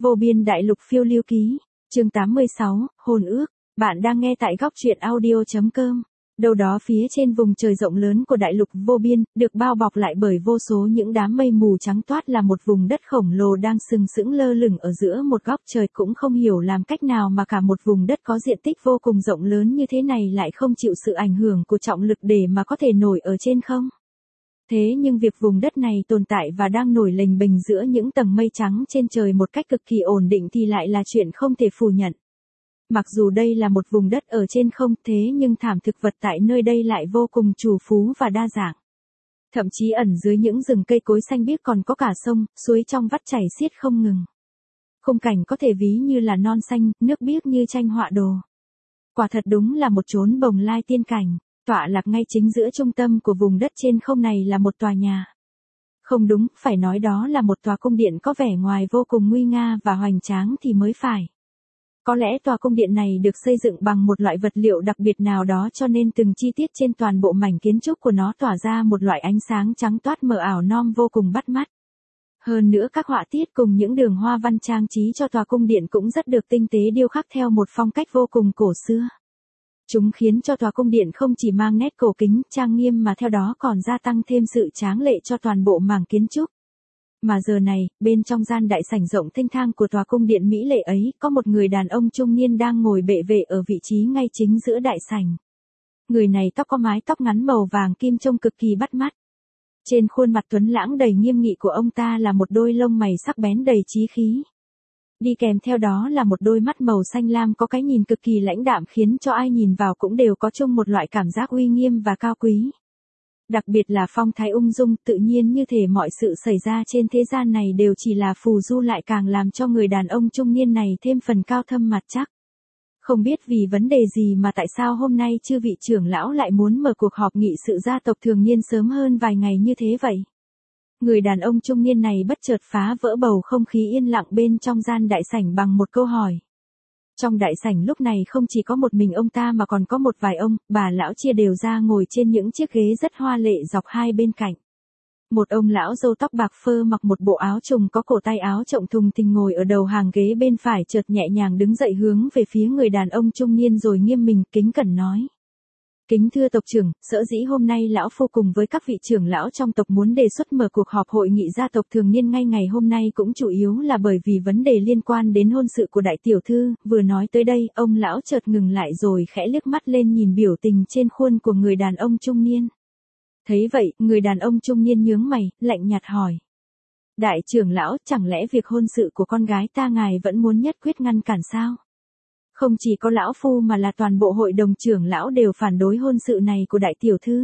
Vô biên đại lục phiêu lưu ký, chương 86, hôn ước, bạn đang nghe tại góc truyện audio.com. Đâu đó phía trên vùng trời rộng lớn của đại lục vô biên, được bao bọc lại bởi vô số những đám mây mù trắng toát là một vùng đất khổng lồ đang sừng sững lơ lửng ở giữa một góc trời, cũng không hiểu làm cách nào mà cả một vùng đất có diện tích vô cùng rộng lớn như thế này lại không chịu sự ảnh hưởng của trọng lực để mà có thể nổi ở trên không. Thế nhưng việc vùng đất này tồn tại và đang nổi lềnh bềnh giữa những tầng mây trắng trên trời một cách cực kỳ ổn định thì lại là chuyện không thể phủ nhận. Mặc dù đây là một vùng đất ở trên không, thế nhưng thảm thực vật tại nơi đây lại vô cùng trù phú và đa dạng. Thậm chí ẩn dưới những rừng cây cối xanh biếc còn có cả sông, suối trong vắt chảy xiết không ngừng. Khung cảnh có thể ví như là non xanh, nước biếc như tranh họa đồ. Quả thật đúng là một chốn bồng lai tiên cảnh. Tọa lạc ngay chính giữa trung tâm của vùng đất trên không này là một tòa nhà. Không đúng, phải nói đó là một tòa cung điện có vẻ ngoài vô cùng nguy nga và hoành tráng thì mới phải. Có lẽ tòa cung điện này được xây dựng bằng một loại vật liệu đặc biệt nào đó cho nên từng chi tiết trên toàn bộ mảnh kiến trúc của nó tỏa ra một loại ánh sáng trắng toát mờ ảo non vô cùng bắt mắt. Hơn nữa các họa tiết cùng những đường hoa văn trang trí cho tòa cung điện cũng rất được tinh tế điêu khắc theo một phong cách vô cùng cổ xưa. Chúng khiến cho tòa cung điện không chỉ mang nét cổ kính, trang nghiêm mà theo đó còn gia tăng thêm sự tráng lệ cho toàn bộ mảng kiến trúc. Mà giờ này, bên trong gian đại sảnh rộng thênh thang của tòa cung điện mỹ lệ ấy, có một người đàn ông trung niên đang ngồi bệ vệ ở vị trí ngay chính giữa đại sảnh. Người này có mái tóc ngắn màu vàng kim trông cực kỳ bắt mắt. Trên khuôn mặt tuấn lãng đầy nghiêm nghị của ông ta là một đôi lông mày sắc bén đầy chí khí. Đi kèm theo đó là một đôi mắt màu xanh lam có cái nhìn cực kỳ lãnh đạm khiến cho ai nhìn vào cũng đều có chung một loại cảm giác uy nghiêm và cao quý. Đặc biệt là phong thái ung dung, tự nhiên như thể mọi sự xảy ra trên thế gian này đều chỉ là phù du, lại càng làm cho người đàn ông trung niên này thêm phần cao thâm mặt chắc. Không biết vì vấn đề gì mà tại sao hôm nay chư vị trưởng lão lại muốn mở cuộc họp nghị sự gia tộc thường niên sớm hơn vài ngày như thế vậy? Người đàn ông trung niên này bất chợt phá vỡ bầu không khí yên lặng bên trong gian đại sảnh bằng một câu hỏi. Trong đại sảnh lúc này không chỉ có một mình ông ta mà còn có một vài ông, bà lão chia đều ra ngồi trên những chiếc ghế rất hoa lệ dọc hai bên cạnh. Một ông lão râu tóc bạc phơ mặc một bộ áo trùng có cổ tay áo rộng thùng thình ngồi ở đầu hàng ghế bên phải, chợt nhẹ nhàng đứng dậy hướng về phía người đàn ông trung niên rồi nghiêm mình kính cẩn nói. Kính thưa tộc trưởng, sở dĩ hôm nay lão phu cùng với các vị trưởng lão trong tộc muốn đề xuất mở cuộc họp hội nghị gia tộc thường niên ngay ngày hôm nay cũng chủ yếu là bởi vì vấn đề liên quan đến hôn sự của đại tiểu thư. Vừa nói tới đây, ông lão chợt ngừng lại rồi khẽ liếc mắt lên nhìn biểu tình trên khuôn của người đàn ông trung niên. Thấy vậy, người đàn ông trung niên nhướng mày, lạnh nhạt hỏi. Đại trưởng lão, chẳng lẽ việc hôn sự của con gái ta ngài vẫn muốn nhất quyết ngăn cản sao? Không chỉ có lão phu mà là toàn bộ hội đồng trưởng lão đều phản đối hôn sự này của đại tiểu thư.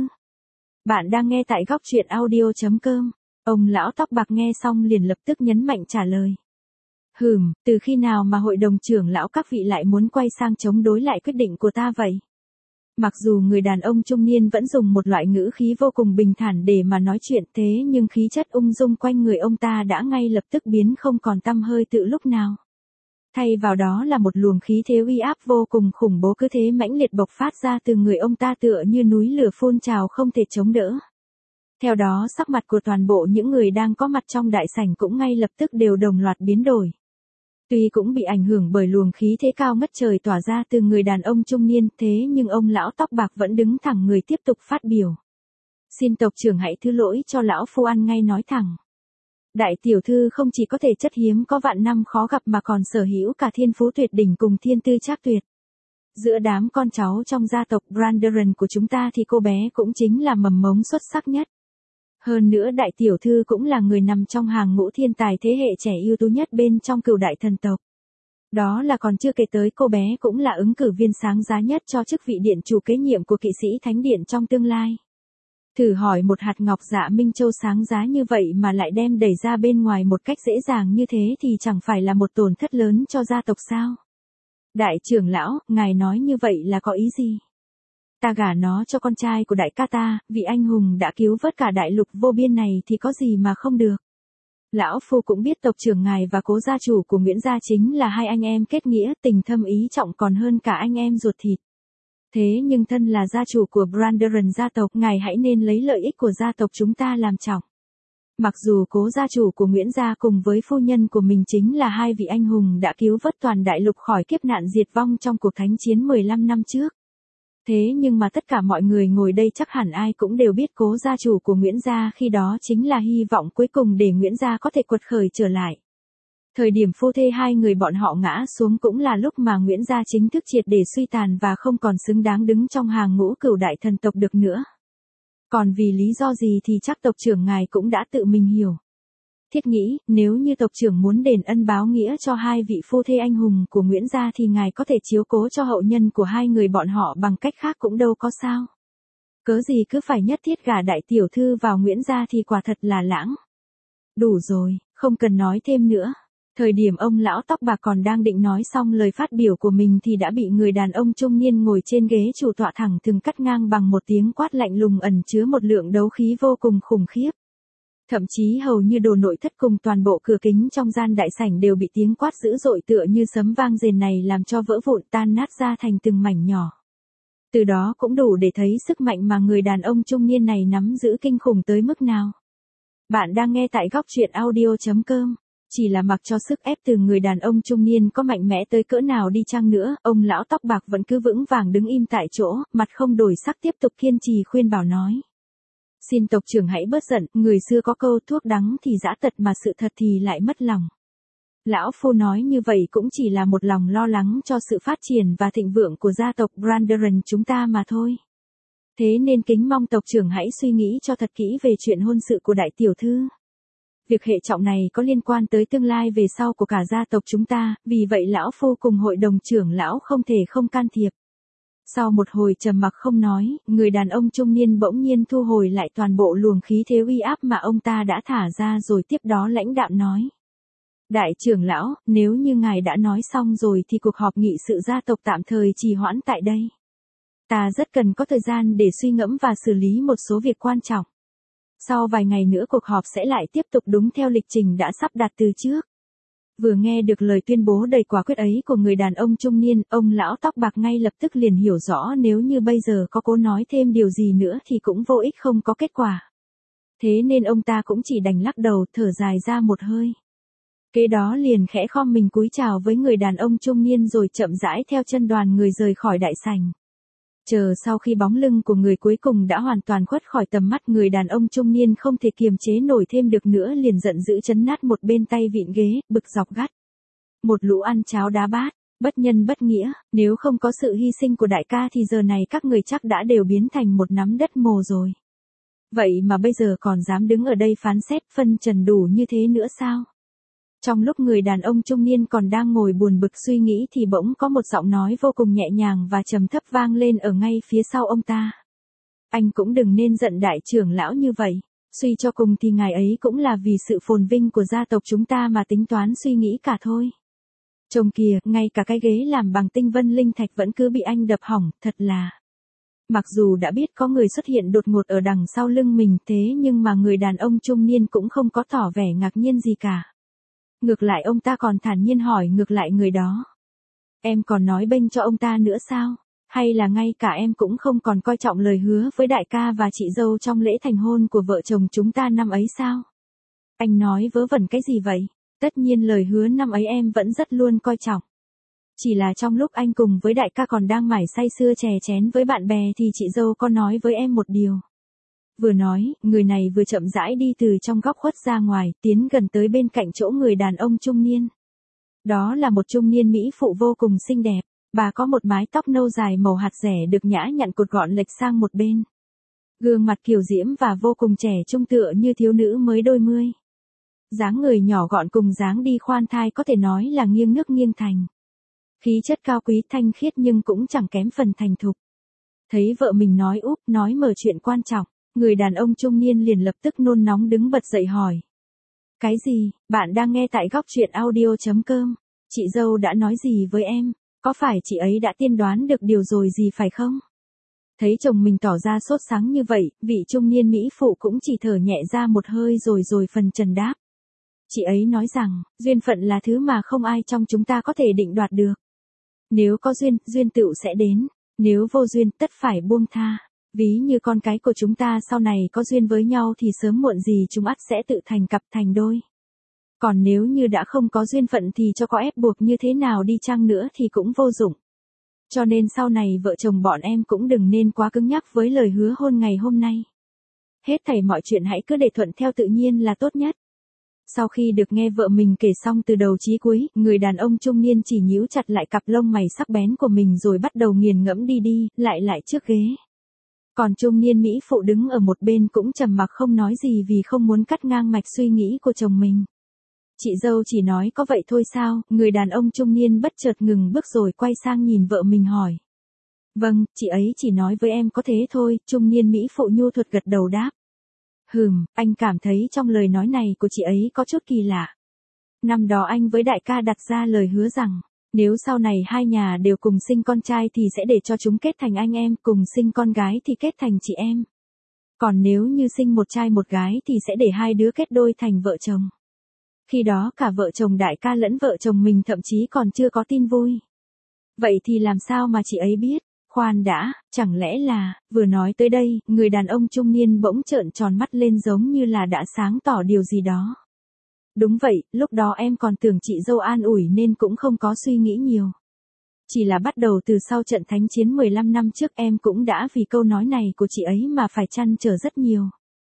Bạn đang nghe tại góc truyện audio.com. Ông lão tóc bạc nghe xong liền lập tức nhấn mạnh trả lời. Từ khi nào mà hội đồng trưởng lão các vị lại muốn quay sang chống đối lại quyết định của ta vậy? Mặc dù người đàn ông trung niên vẫn dùng một loại ngữ khí vô cùng bình thản để mà nói chuyện, thế nhưng khí chất ung dung quanh người ông ta đã ngay lập tức biến không còn tăm hơi tự lúc nào. Thay vào đó là một luồng khí thế uy áp vô cùng khủng bố cứ thế mãnh liệt bộc phát ra từ người ông ta tựa như núi lửa phun trào không thể chống đỡ. Theo đó sắc mặt của toàn bộ những người đang có mặt trong đại sảnh cũng ngay lập tức đều đồng loạt biến đổi. Tuy cũng bị ảnh hưởng bởi luồng khí thế cao ngất trời tỏa ra từ người đàn ông trung niên, thế nhưng ông lão tóc bạc vẫn đứng thẳng người tiếp tục phát biểu. Xin tộc trưởng hãy thứ lỗi cho lão phu ăn ngay nói thẳng. Đại tiểu thư không chỉ có thể chất hiếm có vạn năm khó gặp mà còn sở hữu cả thiên phú tuyệt đỉnh cùng thiên tư trác tuyệt. Giữa đám con cháu trong gia tộc Brandaran của chúng ta thì cô bé cũng chính là mầm mống xuất sắc nhất. Hơn nữa đại tiểu thư cũng là người nằm trong hàng ngũ thiên tài thế hệ trẻ ưu tú nhất bên trong cửu đại thần tộc. Đó là còn chưa kể tới cô bé cũng là ứng cử viên sáng giá nhất cho chức vị điện chủ kế nhiệm của kỵ sĩ thánh điện trong tương lai. Thử hỏi một hạt ngọc dạ minh châu sáng giá như vậy mà lại đem đẩy ra bên ngoài một cách dễ dàng như thế thì chẳng phải là một tổn thất lớn cho gia tộc sao? Đại trưởng lão, ngài nói như vậy là có ý gì? Ta gả nó cho con trai của đại ca ta, vị anh hùng đã cứu vớt cả đại lục vô biên này thì có gì mà không được. Lão phu cũng biết tộc trưởng ngài và cố gia chủ của Nguyễn gia chính là hai anh em kết nghĩa, tình thâm ý trọng còn hơn cả anh em ruột thịt. Thế nhưng thân là gia chủ của Brandaran gia tộc, ngài hãy nên lấy lợi ích của gia tộc chúng ta làm trọng. Mặc dù cố gia chủ của Nguyễn gia cùng với phu nhân của mình chính là hai vị anh hùng đã cứu vớt toàn đại lục khỏi kiếp nạn diệt vong trong cuộc thánh chiến 15 năm trước. Thế nhưng mà tất cả mọi người ngồi đây chắc hẳn ai cũng đều biết cố gia chủ của Nguyễn gia khi đó chính là hy vọng cuối cùng để Nguyễn gia có thể quật khởi trở lại. Thời điểm phu thê hai người bọn họ ngã xuống cũng là lúc mà Nguyễn gia chính thức triệt để suy tàn và không còn xứng đáng đứng trong hàng ngũ cửu đại thần tộc được nữa. Còn vì lý do gì thì chắc tộc trưởng ngài cũng đã tự mình hiểu. Thiết nghĩ, nếu như tộc trưởng muốn đền ân báo nghĩa cho hai vị phu thê anh hùng của Nguyễn gia thì ngài có thể chiếu cố cho hậu nhân của hai người bọn họ bằng cách khác cũng đâu có sao. Cớ gì cứ phải nhất thiết gả đại tiểu thư vào Nguyễn gia thì quả thật là lãng. Đủ rồi, không cần nói thêm nữa. Thời điểm ông lão tóc bạc còn đang định nói xong lời phát biểu của mình thì đã bị người đàn ông trung niên ngồi trên ghế chủ tọa thẳng thừng cắt ngang bằng một tiếng quát lạnh lùng ẩn chứa một lượng đấu khí vô cùng khủng khiếp. Thậm chí hầu như đồ nội thất cùng toàn bộ cửa kính trong gian đại sảnh đều bị tiếng quát dữ dội tựa như sấm vang rền này làm cho vỡ vụn tan nát ra thành từng mảnh nhỏ. Từ đó cũng đủ để thấy sức mạnh mà người đàn ông trung niên này nắm giữ kinh khủng tới mức nào. Bạn đang nghe tại góc truyện audio.com. Chỉ là mặc cho sức ép từ người đàn ông trung niên có mạnh mẽ tới cỡ nào đi chăng nữa, ông lão tóc bạc vẫn cứ vững vàng đứng im tại chỗ, mặt không đổi sắc tiếp tục kiên trì khuyên bảo nói. Xin tộc trưởng hãy bớt giận, người xưa có câu thuốc đắng thì giã tật mà sự thật thì lại mất lòng. Lão phu nói như vậy cũng chỉ là một lòng lo lắng cho sự phát triển và thịnh vượng của gia tộc Brandaran chúng ta mà thôi. Thế nên kính mong tộc trưởng hãy suy nghĩ cho thật kỹ về chuyện hôn sự của đại tiểu thư. Việc hệ trọng này có liên quan tới tương lai về sau của cả gia tộc chúng ta, vì vậy lão phu cùng hội đồng trưởng lão không thể không can thiệp. Sau một hồi trầm mặc không nói, người đàn ông trung niên bỗng nhiên thu hồi lại toàn bộ luồng khí thế uy áp mà ông ta đã thả ra rồi tiếp đó lãnh đạm nói. Đại trưởng lão, nếu như ngài đã nói xong rồi thì cuộc họp nghị sự gia tộc tạm thời trì hoãn tại đây. Ta rất cần có thời gian để suy ngẫm và xử lý một số việc quan trọng. Sau vài ngày nữa cuộc họp sẽ lại tiếp tục đúng theo lịch trình đã sắp đặt từ trước. Vừa nghe được lời tuyên bố đầy quả quyết ấy của người đàn ông trung niên, ông lão tóc bạc ngay lập tức liền hiểu rõ nếu như bây giờ có cố nói thêm điều gì nữa thì cũng vô ích không có kết quả. Thế nên ông ta cũng chỉ đành lắc đầu thở dài ra một hơi. Kế đó liền khẽ khom mình cúi chào với người đàn ông trung niên rồi chậm rãi theo chân đoàn người rời khỏi đại sảnh. Chờ sau khi bóng lưng của người cuối cùng đã hoàn toàn khuất khỏi tầm mắt, người đàn ông trung niên không thể kiềm chế nổi thêm được nữa liền giận dữ chấn nát một bên tay vịn ghế, bực dọc gắt. Một lũ ăn cháo đá bát, bất nhân bất nghĩa, nếu không có sự hy sinh của đại ca thì giờ này các người chắc đã đều biến thành một nắm đất mồ rồi. Vậy mà bây giờ còn dám đứng ở đây phán xét phân trần đủ như thế nữa sao? Trong lúc người đàn ông trung niên còn đang ngồi buồn bực suy nghĩ thì bỗng có một giọng nói vô cùng nhẹ nhàng và trầm thấp vang lên ở ngay phía sau ông ta. Anh cũng đừng nên giận đại trưởng lão như vậy, suy cho cùng thì ngài ấy cũng là vì sự phồn vinh của gia tộc chúng ta mà tính toán suy nghĩ cả thôi. Trông kìa, ngay cả cái ghế làm bằng tinh vân linh thạch vẫn cứ bị anh đập hỏng, thật là. Mặc dù đã biết có người xuất hiện đột ngột ở đằng sau lưng mình thế nhưng mà người đàn ông trung niên cũng không có tỏ vẻ ngạc nhiên gì cả. Ngược lại ông ta còn thản nhiên hỏi ngược lại người đó. Em còn nói bênh cho ông ta nữa sao? Hay là ngay cả em cũng không còn coi trọng lời hứa với đại ca và chị dâu trong lễ thành hôn của vợ chồng chúng ta năm ấy sao? Anh nói vớ vẩn cái gì vậy? Tất nhiên lời hứa năm ấy em vẫn rất luôn coi trọng. Chỉ là trong lúc anh cùng với đại ca còn đang mải say sưa chè chén với bạn bè thì chị dâu có nói với em một điều. Vừa nói, người này vừa chậm rãi đi từ trong góc khuất ra ngoài, tiến gần tới bên cạnh chỗ người đàn ông trung niên. Đó là một trung niên mỹ phụ vô cùng xinh đẹp, bà có một mái tóc nâu dài màu hạt rẻ được nhã nhặn cột gọn lệch sang một bên. Gương mặt kiều diễm và vô cùng trẻ trung tựa như thiếu nữ mới đôi mươi. Dáng người nhỏ gọn cùng dáng đi khoan thai có thể nói là nghiêng nước nghiêng thành. Khí chất cao quý thanh khiết nhưng cũng chẳng kém phần thành thục. Thấy vợ mình nói úp nói mở chuyện quan trọng. Người đàn ông trung niên liền lập tức nôn nóng đứng bật dậy hỏi. Cái gì, bạn đang nghe tại góc truyện audio.com, chị dâu đã nói gì với em, có phải chị ấy đã tiên đoán được điều rồi gì phải không? Thấy chồng mình tỏ ra sốt sắng như vậy, vị trung niên mỹ phụ cũng chỉ thở nhẹ ra một hơi rồi phần trần đáp. Chị ấy nói rằng, duyên phận là thứ mà không ai trong chúng ta có thể định đoạt được. Nếu có duyên, duyên tựu sẽ đến, nếu vô duyên tất phải buông tha. Ví như con cái của chúng ta sau này có duyên với nhau thì sớm muộn gì chúng ắt sẽ tự thành cặp thành đôi. Còn nếu như đã không có duyên phận thì cho có ép buộc như thế nào đi chăng nữa thì cũng vô dụng. Cho nên sau này vợ chồng bọn em cũng đừng nên quá cứng nhắc với lời hứa hôn ngày hôm nay. Hết thảy mọi chuyện hãy cứ để thuận theo tự nhiên là tốt nhất. Sau khi được nghe vợ mình kể xong từ đầu chí cuối, người đàn ông trung niên chỉ nhíu chặt lại cặp lông mày sắc bén của mình rồi bắt đầu nghiền ngẫm đi lại trước ghế. Còn trung niên mỹ phụ đứng ở một bên cũng trầm mặc không nói gì vì không muốn cắt ngang mạch suy nghĩ của chồng mình. Chị dâu chỉ nói có vậy thôi sao? Người đàn ông trung niên bất chợt ngừng bước rồi quay sang nhìn vợ mình hỏi. Vâng, chị ấy chỉ nói với em có thế thôi, trung niên mỹ phụ nhu thuật gật đầu đáp. Anh cảm thấy trong lời nói này của chị ấy có chút kỳ lạ. Năm đó anh với đại ca đặt ra lời hứa rằng, nếu sau này hai nhà đều cùng sinh con trai thì sẽ để cho chúng kết thành anh em, cùng sinh con gái thì kết thành chị em. Còn nếu như sinh một trai một gái thì sẽ để hai đứa kết đôi thành vợ chồng. Khi đó cả vợ chồng đại ca lẫn vợ chồng mình thậm chí còn chưa có tin vui. Vậy thì làm sao mà chị ấy biết? Khoan đã, chẳng lẽ là, vừa nói tới đây, người đàn ông trung niên bỗng trợn tròn mắt lên giống như là đã sáng tỏ điều gì đó. Đúng vậy, lúc đó em còn tưởng chị dâu an ủi nên cũng không có suy nghĩ nhiều. Chỉ là bắt đầu từ sau trận thánh chiến 15 năm trước em cũng đã vì câu nói này của chị ấy mà phải trăn trở rất nhiều.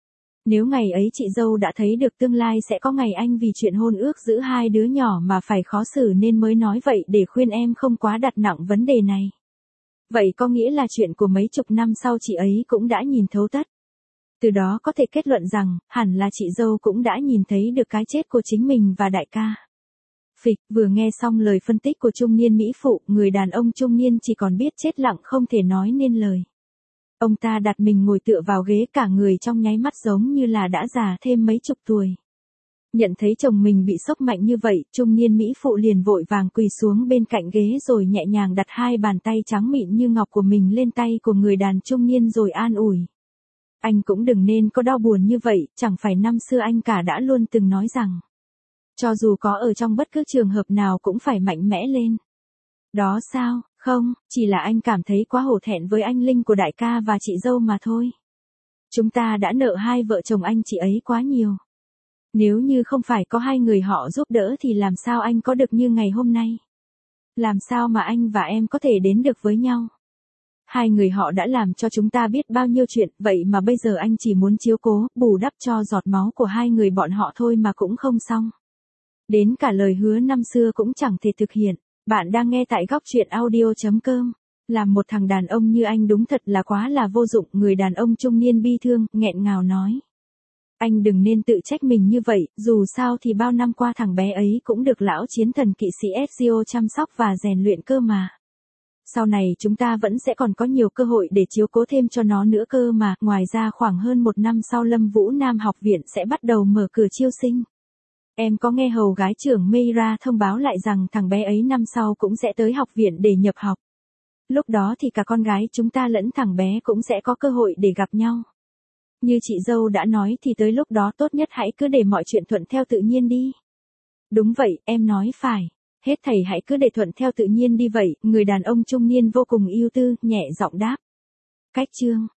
Nếu ngày ấy chị dâu đã thấy được tương lai sẽ có ngày anh vì chuyện hôn ước giữa hai đứa nhỏ mà phải khó xử nên mới nói vậy để khuyên em không quá đặt nặng vấn đề này. Vậy có nghĩa là chuyện của mấy chục năm sau chị ấy cũng đã nhìn thấu tất. Từ đó có thể kết luận rằng, hẳn là chị dâu cũng đã nhìn thấy được cái chết của chính mình và đại ca. Phịch, vừa nghe xong lời phân tích của trung niên mỹ phụ, người đàn ông trung niên chỉ còn biết chết lặng không thể nói nên lời. Ông ta đặt mình ngồi tựa vào ghế cả người trong nháy mắt giống như là đã già thêm mấy chục tuổi. Nhận thấy chồng mình bị sốc mạnh như vậy, trung niên mỹ phụ liền vội vàng quỳ xuống bên cạnh ghế rồi nhẹ nhàng đặt hai bàn tay trắng mịn như ngọc của mình lên tay của người đàn trung niên rồi an ủi. Anh cũng đừng nên có đau buồn như vậy, chẳng phải năm xưa anh cả đã luôn từng nói rằng, cho dù có ở trong bất cứ trường hợp nào cũng phải mạnh mẽ lên. Đó sao, không, chỉ là anh cảm thấy quá hổ thẹn với anh Linh của đại ca và chị dâu mà thôi. Chúng ta đã nợ hai vợ chồng anh chị ấy quá nhiều. Nếu như không phải có hai người họ giúp đỡ thì làm sao anh có được như ngày hôm nay? Làm sao mà anh và em có thể đến được với nhau? Hai người họ đã làm cho chúng ta biết bao nhiêu chuyện, vậy mà bây giờ anh chỉ muốn chiếu cố, bù đắp cho giọt máu của hai người bọn họ thôi mà cũng không xong. Đến cả lời hứa năm xưa cũng chẳng thể thực hiện. Bạn đang nghe tại góc truyện audio.com. Làm một thằng đàn ông như anh đúng thật là quá là vô dụng, người đàn ông trung niên bi thương, nghẹn ngào nói. Anh đừng nên tự trách mình như vậy, dù sao thì bao năm qua thằng bé ấy cũng được lão chiến thần kỵ sĩ Ezio chăm sóc và rèn luyện cơ mà. Sau này chúng ta vẫn sẽ còn có nhiều cơ hội để chiếu cố thêm cho nó nữa cơ mà, ngoài ra khoảng hơn một năm sau Lâm Vũ Nam học viện sẽ bắt đầu mở cửa chiêu sinh. Em có nghe hầu gái trưởng Meira thông báo lại rằng thằng bé ấy năm sau cũng sẽ tới học viện để nhập học. Lúc đó thì cả con gái chúng ta lẫn thằng bé cũng sẽ có cơ hội để gặp nhau. Như chị dâu đã nói thì tới lúc đó tốt nhất hãy cứ để mọi chuyện thuận theo tự nhiên đi. Đúng vậy, em nói phải. Hết thảy hãy cứ để thuận theo tự nhiên đi vậy, người đàn ông trung niên vô cùng ưu tư, nhẹ giọng đáp. Cách chương